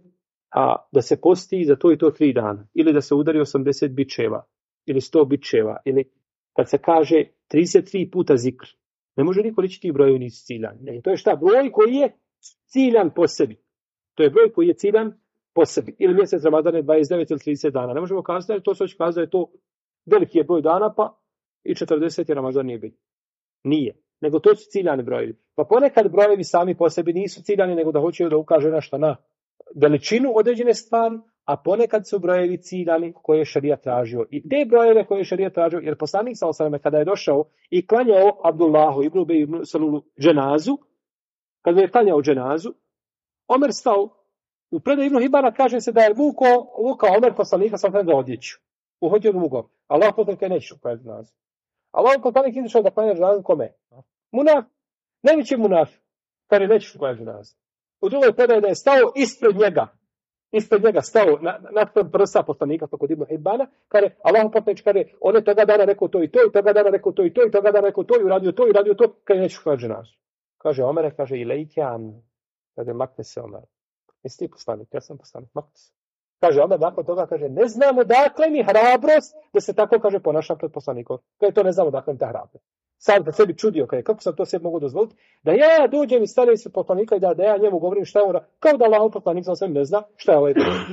a da se posti za to i to 3 dana, ili da se udari 80 bičeva, ili 100 bičeva, ili kad se kaže 33 puta zikr, ne može niko reći ti brojevi nisu ciljani. Ne, to je šta? Broj koji je ciljan po sebi. To je broj koji je ciljan po sebi. Ili mjesec Ramazan je 29 ili 30 dana. Ne možemo kazati da to se hoće kazati da je to veliki je broj dana, pa i 40 je Ramazan nije biti. Nije. Nego to su ciljani brojevi. Pa ponekad brojevi sami po sebi nisu ciljani, nego da hoće da ukaže nešto na veličinu određene stvari, a ponekad su brojevi ciljani koje je šerijat tražio. I te brojeve koje je šerijat tražio, jer poslanik sallallahu alejhi ve sellem kada je došao i klanjao Abdullahu ibn Ubej ibn Salulu dženazu, kada je klanjao dženazu, Omer stao, u predaju Ibn Hibana kaže se da je vukao Omer poslanika sallallahu alejhi ve sellem za odjeću. Uhodio ga vukao. Allah poslanik je neću klanjati dženazu. Allah poslanik je išao da klanja dženazu kome? Munaf. Najveći munaf. Kada je neću klanjati dženazu. U drugoj predaji da je stao ispred njega stao na prsa poslanika kod Ibn Hibana, kaže Allah poslanik kaže on je toga dana rekao to i to, i toga dana rekao to i to, i toga dana rekao to, i uradio to, kaže neću klanjati dženazu. Kaže Omer, kaže ilejkan, kaže makne se Omer. Jesi ti poslanik, ja sam poslanik, makne se. Kaže Omer nakon toga, kaže ne znamo dakle mi hrabrost da se tako kaže ponašam pred poslanikom. Kaže to ne znamo dakle mi ta hrabrost. Sam se sebi čudio, kaže kako sam to sebi mogu dozvoliti, da ja dođem i stavim se poslanika i da ja njemu govorim šta je on, kao da Allah poslanik sam sve ne zna šta je ovaj.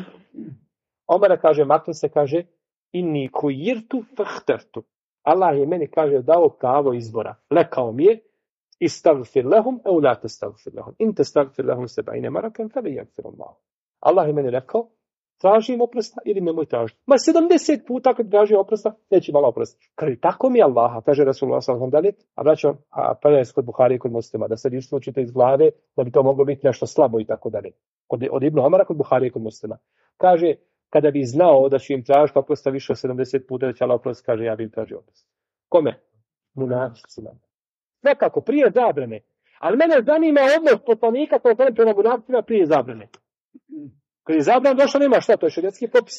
Omer kaže makne se, kaže inni kujirtu fahtertu. Allah je meni, kaže, dao pravo izbora. Lekao mi je istagfir lahum au la tastagfir lahum. In tastagfir lahum 70 marakan fa yaghfir Allah. Allah je meni rekao tražim oprosta ili nemoj tražiti. Ma 70 puta kad traži oprosta, neće malo oprosti. Kaže, tako mi je Allaha, kaže Rasulullah sallallahu alejhi ve sellem, a vraćam, predaje kod Buhari i kod Muslima, da se riječno čita iz glave, da bi to moglo biti nešto slabo i tako dalje. Od Ibn Omara kod Buhari i kod Muslima. Kaže, kada bi znao da će im tražiti oprosta više od 70 puta, da će Allah oprosti, kaže, ja bi im tražio oprost. Kome? Munaficima. Nekako, prije zabrane. Ali mene zanima odnos poslanika prema munaficima prije zabrane. Kad je zabran došao, nema šta, to je šerijatski propis.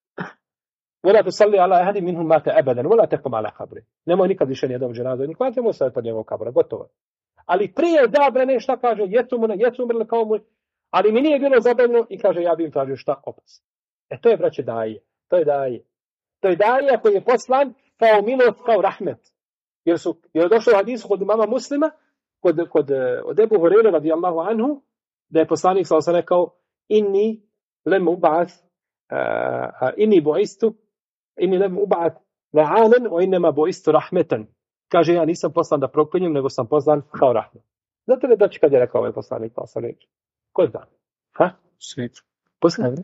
Vola tusalli ala ahadin minhum mata abadan, vola taqum ala qabri. Nemoj nikad više nijednom dženazu, nikad nemoj staviti pod njegovog kabura, gotovo. Ali prije zabrane šta kaže, jesu umrli kao moj, ali mi nije bilo zabranjeno i kaže, ja bi im tražio šta oprost. To je, braće, daje. To je daje koji je poslan kao milost, kao rahmet. Jer je došlo u hadisu kod imama Muslima, od Ebu Hurajre radijallahu anhu, da je poslanik sallallahu alejhi ve sellem rekao, inni lem uba'at la'anan wa innama bu'istu rahmetan. Kaže, ja nisam poslan da proklinjem, nego sam poslan kao rahmet. Znate li da će kad je rekao ovaj poslanik sallallahu alejhi ve sellem? Ko zna? Ha? Sweet. Poslan?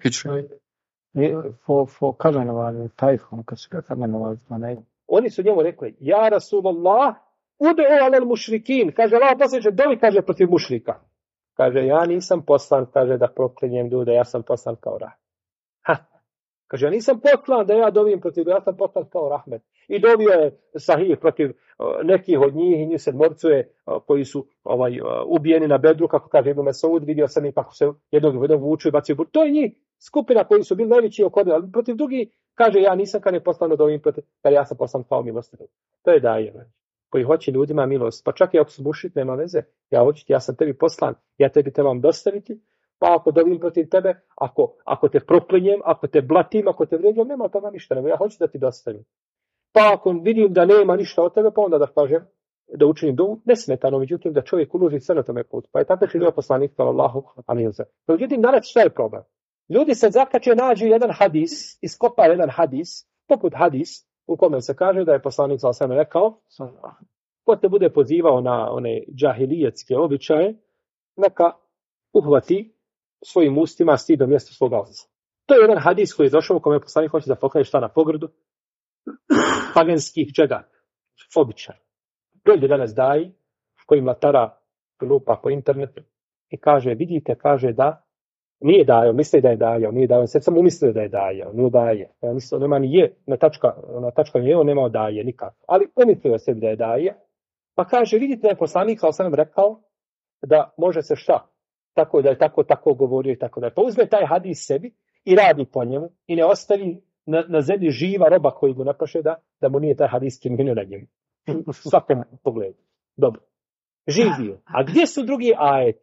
For kamenovanje, tajfom, kad su ga kamenovali, oni su njemu rekli, ja Rasulullah, ud'u alel mušrikin. Kaže, Allah posljedće, dovi, kaže, protiv mušrika. Kaže, ja nisam poslan, kaže, da proklinjem ljude, ja sam poslan kao rahmet. Kaže, ja nisam poslan da ja dovim protiv, ja sam poslan kao rahmet. I dovio je sahih protiv nekih od njih i njih sedmorcuje koji su ubijeni na Bedru, kako kaže Ibn Mesaud, vidio sam i kako se jednog vuču i bacio. To je njih skupina koji su bili najveći okode, ali protiv drugi kaže, ja nisam kad je poslan da dovim protiv, kad ja sam poslan kao milostiv. To je daje, koji hoće ljudima milost. Pa čak i ako su mušrik, nema veze. Ja sam tebi poslan, ja tebi trebam dostaviti, pa ako dovim protiv tebe, ako te proklinjem, ako te blatim, ako te vrijeđam, nema toga ništa, nego ja hoću da ti dostavim. Pa ako vidim da nema ništa od tebe, pa onda da kažem, da učinim dovu, nesmetano, međutim da čovjek uloži sve na tome putu. Pa je tako činio poslanik sallallahu alejhi ve sellem. Međutim, danas šta je problem? Ljudi se zakače, nađu jedan hadis, iskopa jedan hadis, poput hadis, u kome se kaže da je poslanik sallallahu alejhi ve sellem rekao, ko te bude pozivao na one džahilijetske običaje, neka uhvati svojim ustima sti do mjesta svoga oca. To je jedan hadis koji je došao u kome poslanik hoće da pokloni šta na pogrdu paganskih čega, običaja. Dođe danas daji, koji mlatara lupa po internetu i kaže, vidite, kaže da nije dajao, misli da je dajao, nije dajao, sad sam umislio da je dajao, nije daje. Ja mislim, nema ni je, na tačka je, on nema daje nikako. Ali umislio sebi da je daje, pa kaže, vidite da je poslanik, ali sam nam rekao, da može se šta, tako da je tako govorio i tako da je. Pa uzme taj hadis sebi i radi po njemu i ne ostavi na zemlji živa roba koji mu napaše da mu nije taj hadis kimino na njemu. Svakom pogledu. Dobro. Živio. A gdje su drugi ajeti?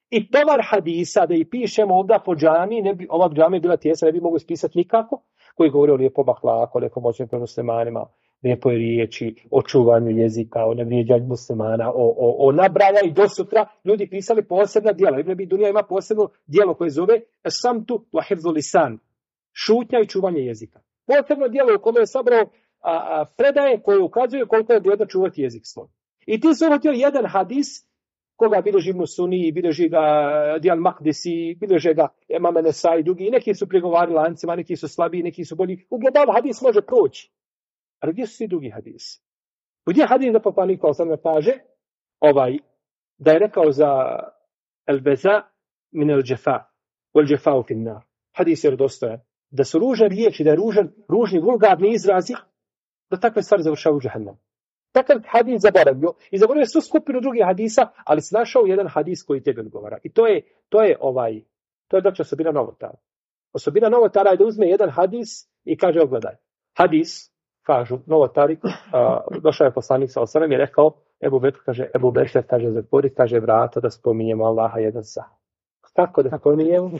I tovar hadisa da i pišemo onda po džami, ova džami je bila tijesna, ne bi mogli ispisati nikako, koji govori o lijepom ahlaku, o nekom moćnim prema muslimanima, lijepoj riječi, o čuvanju jezika, o nevrijeđanju muslimana, o nabraja i do sutra ljudi pisali posebna djela. Ibn Abi Dunja ima posebno djelo koje zove Samtu wa hifzu lisan, šutnja i čuvanje jezika. Posebno djelo u kome je sabrao predaje koje ukazuju koliko je vrijedno čuvati jezik svoj. I ti su uhvatio jedan hadis koga bilježi Ibn Sunni, bilježi ga Dijal Makdisi, bilježi ga Imam Nesai i drugi. I neki su prigovarali lancima, neki su slabiji, neki su bolji. Ugledal hadis može proći. Ali gdje su svi drugi hadisi? Gdje hadis da poslanik sam kaže da je rekao za el-beza min el-džefa, el-džefau fin nar. Hadis je dostojan. Da su ružne riječi, da je ružni, vulgarni izrazi, da takve stvari završavaju u džahannam. Takav hadis zaboravio i zaboravio svu skupinu drugih hadisa, ali se našao jedan hadis koji tebe odgovara. I to je znači osobina novotara. Osobina novotara je da uzme jedan hadis i kaže ogledaj. Hadis, kažu novotari, došao je poslanik sa osanem i rekao, Ebu Bekr kaže zatvori, kaže vrata da spominjemo Allaha jedan sat. Kako da spominjemo?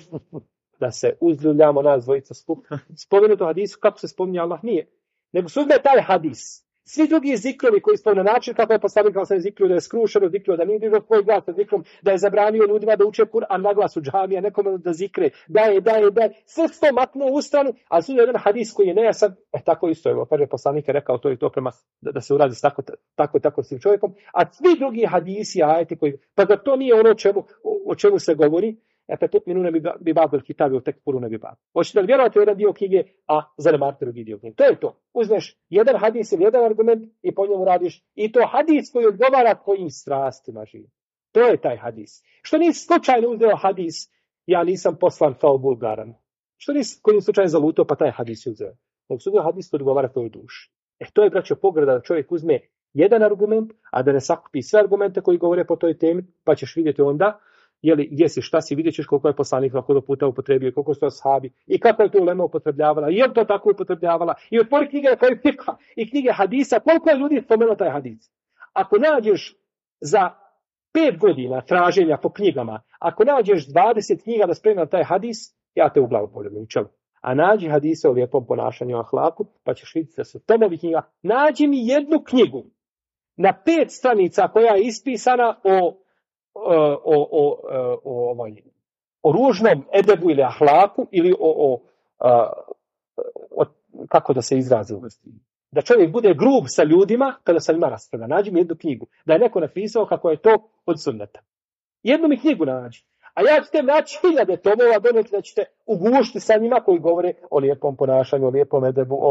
Da se uzljuljamo nas dvojica spomenuto hadisu, kako se spominje Allah nije. Nego se uzme taj hadis. Svi drugi zikrovi koji spominju na način kako je poslanik sa zikru, da je skrušeno zikru, da nije dižao svoj glas sa zikrom, da je zabranio ljudima da uče Kur'an na glas u džamija, nekome da zikre, daje. Sve se to maknuo u stranu, ali su jedan hadis koji je nejasan, tako isto je. Kaže poslanik je rekao to i to prema, da se uradi tako s tim čovjekom, a svi drugi hadisi, ajeti koji, pa da to nije ono o čemu se govori, minune bi babel kitabi u tekfuru ne bi babel. Hoćete li vjerovati u jedan dio knjige, a zanemarite drugi dio knjige? To je to. Uzmeš jedan hadis ili jedan argument i po njemu radiš. I to hadis koji odgovara tvojim strastima živi. To je taj hadis. Što nisi slučajno uzeo hadis, ja nisam poslan kao Bulgaran. Što nisi kojim slučajno zalutao, pa taj hadis uzeo. Nego su uzeo hadis koji odgovara tvojoj duši. To je, braćo, pogreda da čovjek uzme jedan argument, a da ne sakupi sve argumente koji govore po toj temi, pa ćeš vidjeti onda gdje si, šta si, vidjet ćeš koliko je poslanik koliko puta upotrebio, koliko su ashabi i kako je to ulema upotrebljavala, i je to tako upotrebljavala, i otvori knjige koje fikha i knjige hadisa, koliko je ljudi spomenuo taj hadis. Ako nađeš za 5 godina traženja po knjigama, ako nađeš 20 knjiga da spremna taj hadis, ja te u glavu poljubim čelu. A nađi hadise o lijepom ponašanju i ahlaku, pa ćeš vidjeti da su tomovi knjiga. Nađi mi jednu knjigu na 5 stranica koja je ispisana o ružnom edebu ili ahlaku ili kako da se izrazi da čovjek bude grub sa ljudima kada sa njima raspravlja. Nađi mi jednu knjigu da je neko napisao kako je to od sunneta. Jednu mi knjigu nađi. A ja ćete naći 1000 tomova, donijeti da ćete ugušiti sa njima koji govore o lijepom ponašanju, o lijepom edebu,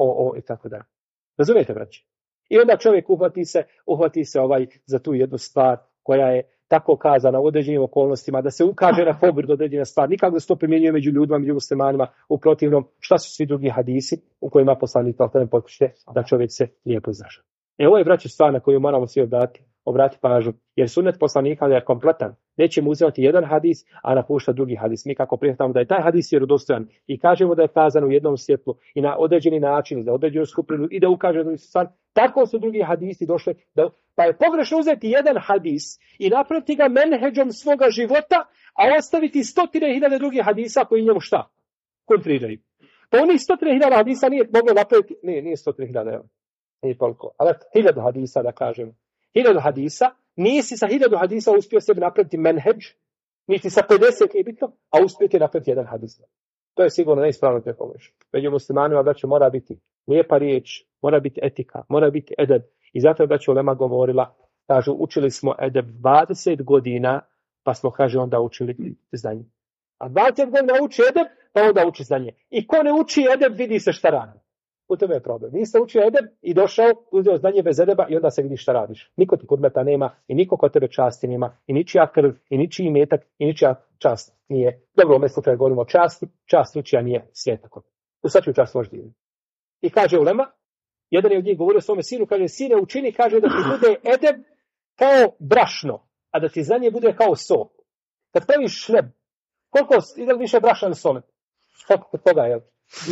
i tako dalje. Razumijete, braći? I onda čovjek uhvati se za tu jednu stvar koja je tako kazana u određenim okolnostima, da se ukaže na povredu određena stvar. Nikako da se to primjenjuje među ljudima, među muslimanima, u protivnom, šta su svi drugi hadisi u kojima poslanik pokušate da čovjek se lijepo izražava. Ovo je, braći, stvar na koju moramo svi obrati pažnju, jer sunnet poslanika je kompletan. Nećemo uzeti jedan hadis, a napuštati drugi hadis. Mi kako prihvatamo da je taj hadis vjerodostojan i kažemo da je kazan u jednom svjetlu i na određeni način, za određenu skupinu i da ukaže da stvar, tako su drugi hadisi došli. Pa je pogrešno uzeti jedan hadis i napraviti ga menheđom svoga života, a ostaviti 100.000 drugih hadisa koji njemu šta? Kontriraju. Pa onih 100.000 hadisa nije moglo napraviti, nije 100.000, nije toliko, ali 1000 hadisa da kažem. 1000 hadisa, nisi sa 1000 hadisa uspio sebi napraviti menheđ, niti sa 50 je bitno, a uspjeti napraviti jedan hadis. To je sigurno neispravno te pogrešno. Među muslimanima, braćo, mora biti lijepa riječ, mora biti etika, mora biti edeb. I zato je, braćo, ulema govorila, kažu, učili smo edeb 20 godina, pa smo, kaže, onda učili znanje. A 20 godina uči edeb, pa onda uči znanje. I ko ne uči edeb, vidi se šta radi. U tome je problem. Nisi učio edeb i došao, uzeo znanje bez edeba i onda se vidi šta radiš. Niko ti kudmeta nema i niko kod tebe časti nema i ničija krv i ničiji imetak i ničija čast nije. Dobro, u ovom slučaju govorimo o časti, čast ničija nije svijeta kod. U svačiju čast možeš diviti. I kaže ulema, jedan je od njih govorio svome sinu, kaže, sine učini, kaže da ti bude edeb kao brašno, a da ti znanje bude kao sol. Kad praviš šleb, koliko ide više brašna ili sole? Koliko toga je?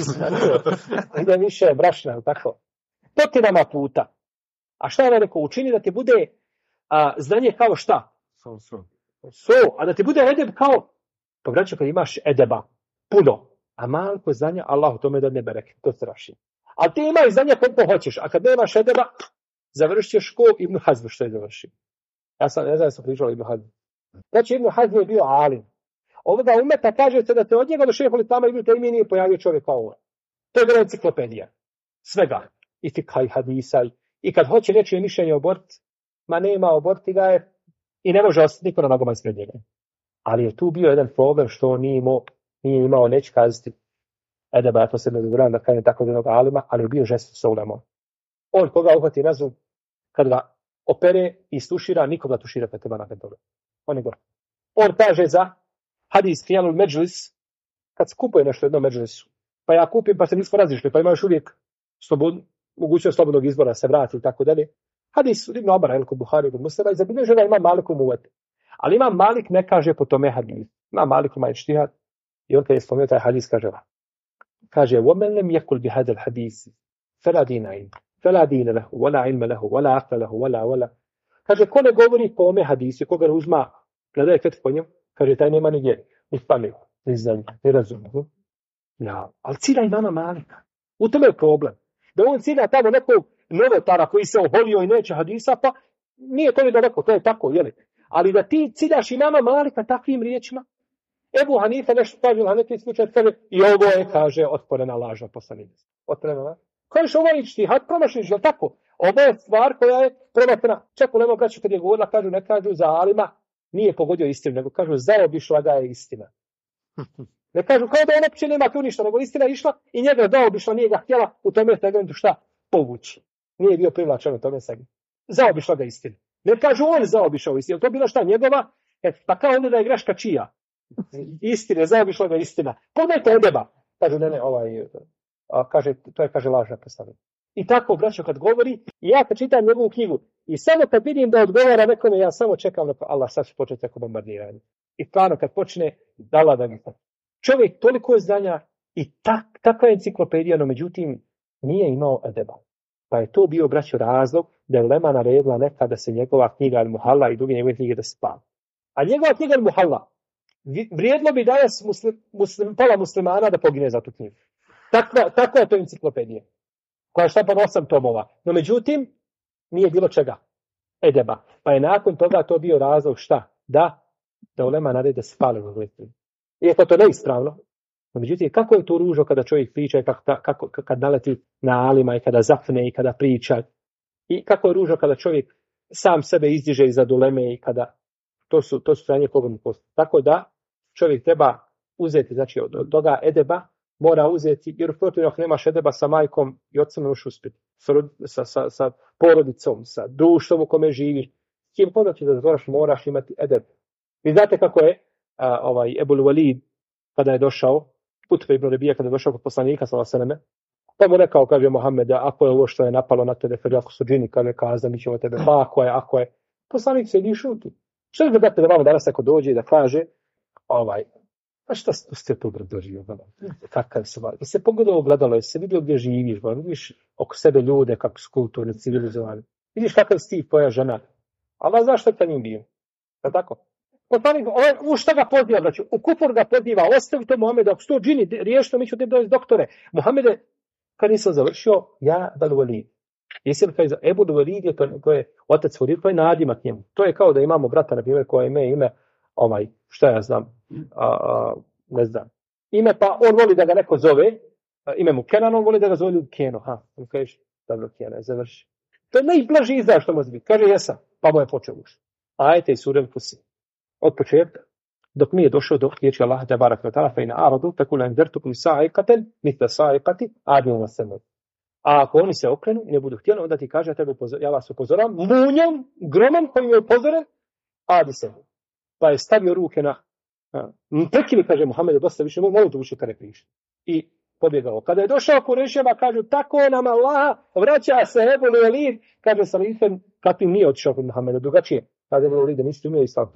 Ide više brašna, tako. Stotinama puta. A šta je rekao? Učini da ti bude znanje kao šta? A da ti bude edeb kao, pa braćo, kad imaš edeba, puno, a malo znanja, Allah u tome da ne bereke, to straši. A ti imaš znanja koliko hoćeš, a kad nemaš edeba, završit ćeš ko Ibn Hazm što je završio. Ja sam, ne znam, sam pričao Ibn Hazm. Znači, Ibn Hazm je bio alim. Ovoga umeta kaže se da se od njega do šeha Islama Ibn Tejmije nije pojavio čovjek kao ovo. To je bila enciklopedija. Svega. I fika i hadisa. I kad hoće nečije mišljenje obort, ma nema, oborti ga je i ne može ostati niko na nogama ispred njega. Ali je tu bio jedan problem što nije imao, neću kazati, edeba, ja to se ne dogovoram da kažem tako jednog alima, ali je bio žestok sa ulemom. On koga uhvati na zub, kad ga opere i stušira, nikoga tušira kad treba nakon toga. On kaže za hadis Qiyanul Međlis, kad se kupuje nešto jednom međlisu, pa ja kupim pa se nismo razišli, pa imaš uvijek mogućnost slobodnog izbora, se vrati i tako dalje. Hadis Ibn Omara, kod Buhari, kod Muslima, i zabilježeno da ima Malikom uvod. Ali Imam Malik ne kaže po tome hadis. Imam Malik ima ištihad i on kad je spomenuo taj hadis kaže وَمَنْ لَمْ يَقُلْ بِهَذَا الْحَدِيثِ فَلَا دِينَ لَهُ وَلَا عِلْمَ لَهُ وَلَا عَقْلَ لَهُ وَلَا. Kaže, ko ne govori po ome hadisu, koga ne uzma, gledaj fetvu po njemu, kaže, taj nema ni vjeri, ni pamet, ni znanja, ni razuma. Ja, ali cilja Imama Malika. U tome je problem. Da on cilja tamo nekog novotara koji se oholio i neće hadisa, pa nije to ni daleko, to je tako, jeli? Ali da ti ciljaš Imama Malika takvim riječima, Ebu Hanife nešto kaže, neki slučaj kaže, i ovo je, kaže, otvorena lažna poslanica. Otvorena lažna. Kažeš, ovo je ištihad, promašniš, jel tako? Ovo je stvar koja je promašena. Čak u Lemo braću kad je govorila, kažu, ne kažu za alima, nije pogodio istinu, nego kažu, zaobišla ga je istina. Ne kažu, kao da on uopće nema tu ništa, nego istina je išla i njega zaobišla, nije ga htjela u tome segmentu šta? Povući. Nije bio privlačan u tome segmentu. Zaobišla ga istina. Ne kažu, on zaobišao istinu. Je to bila šta njegova? Pa kao onda da je greška čija? Istine, zaobišla ga istina. Pogledajte edeba. Kažu, ne, kaže, to je, kaže, lažna predstavlja. I tako, braćo, kad govori, ja kad čitam njegovu knjigu, i samo kad vidim da odgovara nekome, ja samo čekam na Allah, sad će početi tako bombardiranje. I stvarno, kad počne, dala da mi. Čovjek toliko je znanja i takva je enciklopedija, no međutim, nije imao edeba. Pa je to bio, braćo, razlog da je ulema naredila nekada se njegova knjiga Al-Muhalla i druge njegove knjige da spava. A njegova knjiga Al-Muhalla, vrijedlo bi danas pola muslimana da pogine za tu knjigu. Takva je to enciklopedija, koja je štampana 8 tomova. No međutim, nije bilo čega. Edeba. Pa je nakon toga to bio razlog šta? Da ulema naredi da se spale u knjigu. Iako to neispravno. No međutim, kako je to ružno kada čovjek priča i kad naleti na alima i kada zapne i kada priča. I kako je ružno kada čovjek sam sebe izdiže iza uleme i kada to su stranje pogledni postup. Tako da čovjek treba uzeti, znači od toga edeba mora uzeti, jer u protivno ako nemaš edeba sa majkom i ocem ne možeš uspjeti. Sa porodicom, sa društvom u kome živiš. S kim podati da moraš imati edeb. Vi znate kako je Ebul Walid kada je došao, Utbe ibn Rebija kada je došao kod poslanika s.a.v. pa mu rekao, kaže Mohamede, ako je ovo što je napalo na tebe, ako su džini, kaže kazda, mi ćemo tebe, pa ako je. Poslanik se i šuti. Što je da vama danas ako dođe da kaže, a šta ste tu doživio? Kakav se val? Se pogledao gledalo, se vidio gdje živiš, vidiš oko sebe ljude, kako su kulturni, civilizovani. Vidiš kakav si ti tvoja žena. Allah zna što je ta njim bio. Je tako? Poslanik, u šta ga poziva, znači, u kufur ga poziva, ostavi to Mohameda, ako sto džini, riješno, mi ću te dovesti doktore. Mohamede, kad nisam završio, ja Ebul Walid. Jesi li kaže, Ebul Walid to je otac Walid, to je nadimak njemu. To je kao da imamo brata, na primjer, koje ima ime, šta ja znam, ne znam. Ime, pa on voli da ga neko zove, ime mu Kenan, on voli da ga zove Keno. On kaže, dobro, Keno, završi. To je najblaži izraz što može biti. Kaže, jesam, pa mu je počeo uši. Ajte i surel Fusi. Od početka, dok mi je došao do riječi Allaha te baraka wa ta'ala, fa in a'radu fakul anzartukum sa'iqatan mithla sa'iqati 'adin wa samud. A ako oni se okrenu i ne budu htjeli, onda ti kaže, ja vas upozoram, munjom, gromom kojim je upozoren, adi se. Pa je stavio ruke na prekini, kaže Muhammed, dosta više, molim te uši kada piše. I pobjegao. Kada je došao Kureševa, kažu, tako nam Allah, vraća se Ebul Walid, kaže Salifem, kakvim nije otišao kod Muhammeda, drugačije. Kada je Walid, da nisi primio islam.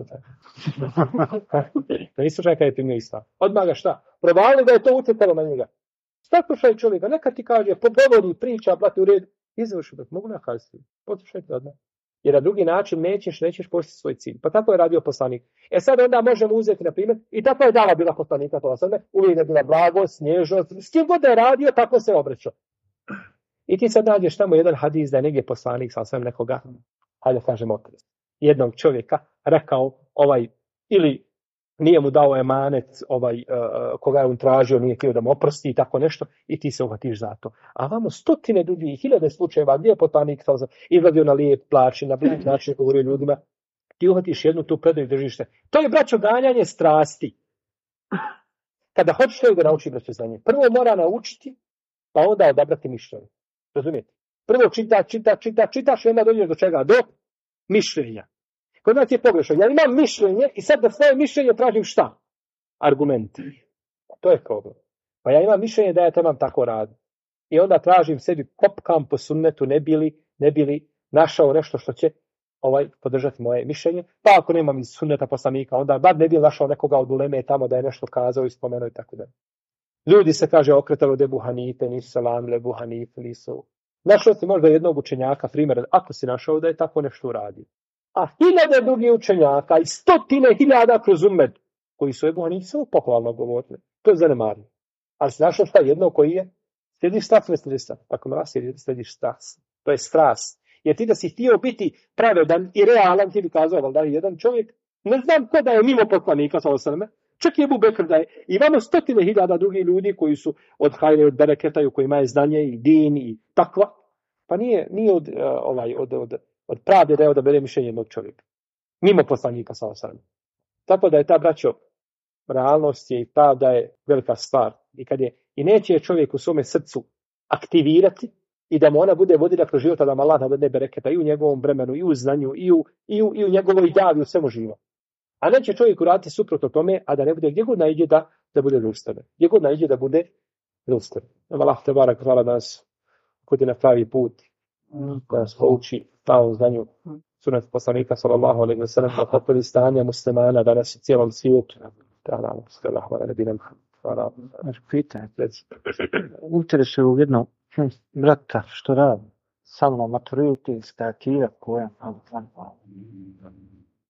Da nisi slučaj kada je primio islam. Odmah ga šta? Probavili da je to utjecalo na njega. Slušaj čovjeka, neka ti kaže, pogovori, priča, blati u red, izvrši da mogu nakazati. Poslušajte odmah. jer na drugi način nećeš postići svoj cilj. Pa tako je radio poslanik. Sad onda možemo uzeti, na primjer, i tako je dala bila poslanika, uvijek je bila blagost, nježnost, s kim god je radio, tako se obraćao. I ti sad nađeš tamo jedan hadis da je negdje poslanik, sam nekoga, hajde kažemo, jednog čovjeka rekao, ili nije mu dao emanet, koga je on tražio, nije htio da mu oprosti i tako nešto, i ti se uhvatiš za to. A vamo stotine ljudi, hiljade slučajeva, gdje je poslanik izladio na lijep plaći, na blik način govorio ljudima, ti uhvatiš jednu tu predaju i držiš se. To je, braćo, ganjanje strasti. Kada hoćeš čovjek da nauči, braćo, za nje, prvo mora naučiti, pa onda odabrati mišljenje. Razumijete? Prvo čitaš i onda dođeš do čega? Do mišljenja. Kod nas je pogrešno. Ja imam mišljenje i sad da svoje mišljenje tražim šta? Argumenti. To je problem. Pa ja imam mišljenje da ja trebam tako raditi. I onda tražim sebi, kopkam po sunnetu, ne bili našao nešto što će podržati moje mišljenje. Pa ako nemam iz sunneta poslanika, onda bar ne bi našao nekoga od uleme tamo da je nešto kazao i spomenuo i tako da. Ljudi se, kaže, okretali od Ebu Hanife, nisu salamili Ebu Hanife, nisu. Našao si možda jednog učenjaka, primjer, ako si našao da je tako nešto uradio. A hiljade drugih učenjaka i stotine hiljada kroz ummet, koji su Ebu Hanife samo pohvalno govorili. To je zanemarno. Ali si našao šta jedno koji je? Slediš stas, ne slediš stas. Tako mora slediš stas. To je strast. Jer ti da si htio biti pravedan i realan, ti bi kazao, da je jedan čovjek, ne znam ko da je mimo poslanika, čak i Ebu Bekr da je, i vamo stotine hiljada drugih ljudi koji su od hajre, od bereketa, koji imaju znanje i din i takva, pa nije od pravde da je odabere mišljenje jednog čovjeka. Mimo poslanika, Tako da je ta, braćo, realnost je i pravda je velika stvar. I neće čovjek u svome srcu aktivirati i da mu ona bude vodila kroz život, da mu Allah navedne bereketa i u njegovom vremenu, i u znanju, i u njegovoj javi, u svemu živo. A neće čovjek uraditi suprotno tome, a da ne bude gdje god naiđe da bude zaustavljen. Gdje god naiđe da bude zaustavljen. Allah te barak, hvala da nas kudi na pravi put, da nas pouči pravom znanju sunet poslanika sallallahu alejhi ve sellem, da popili stanja muslimana danas i cijelom svijetu. Pitanje. Interesuje jedno brata što radi. Samo maturitetska akida koja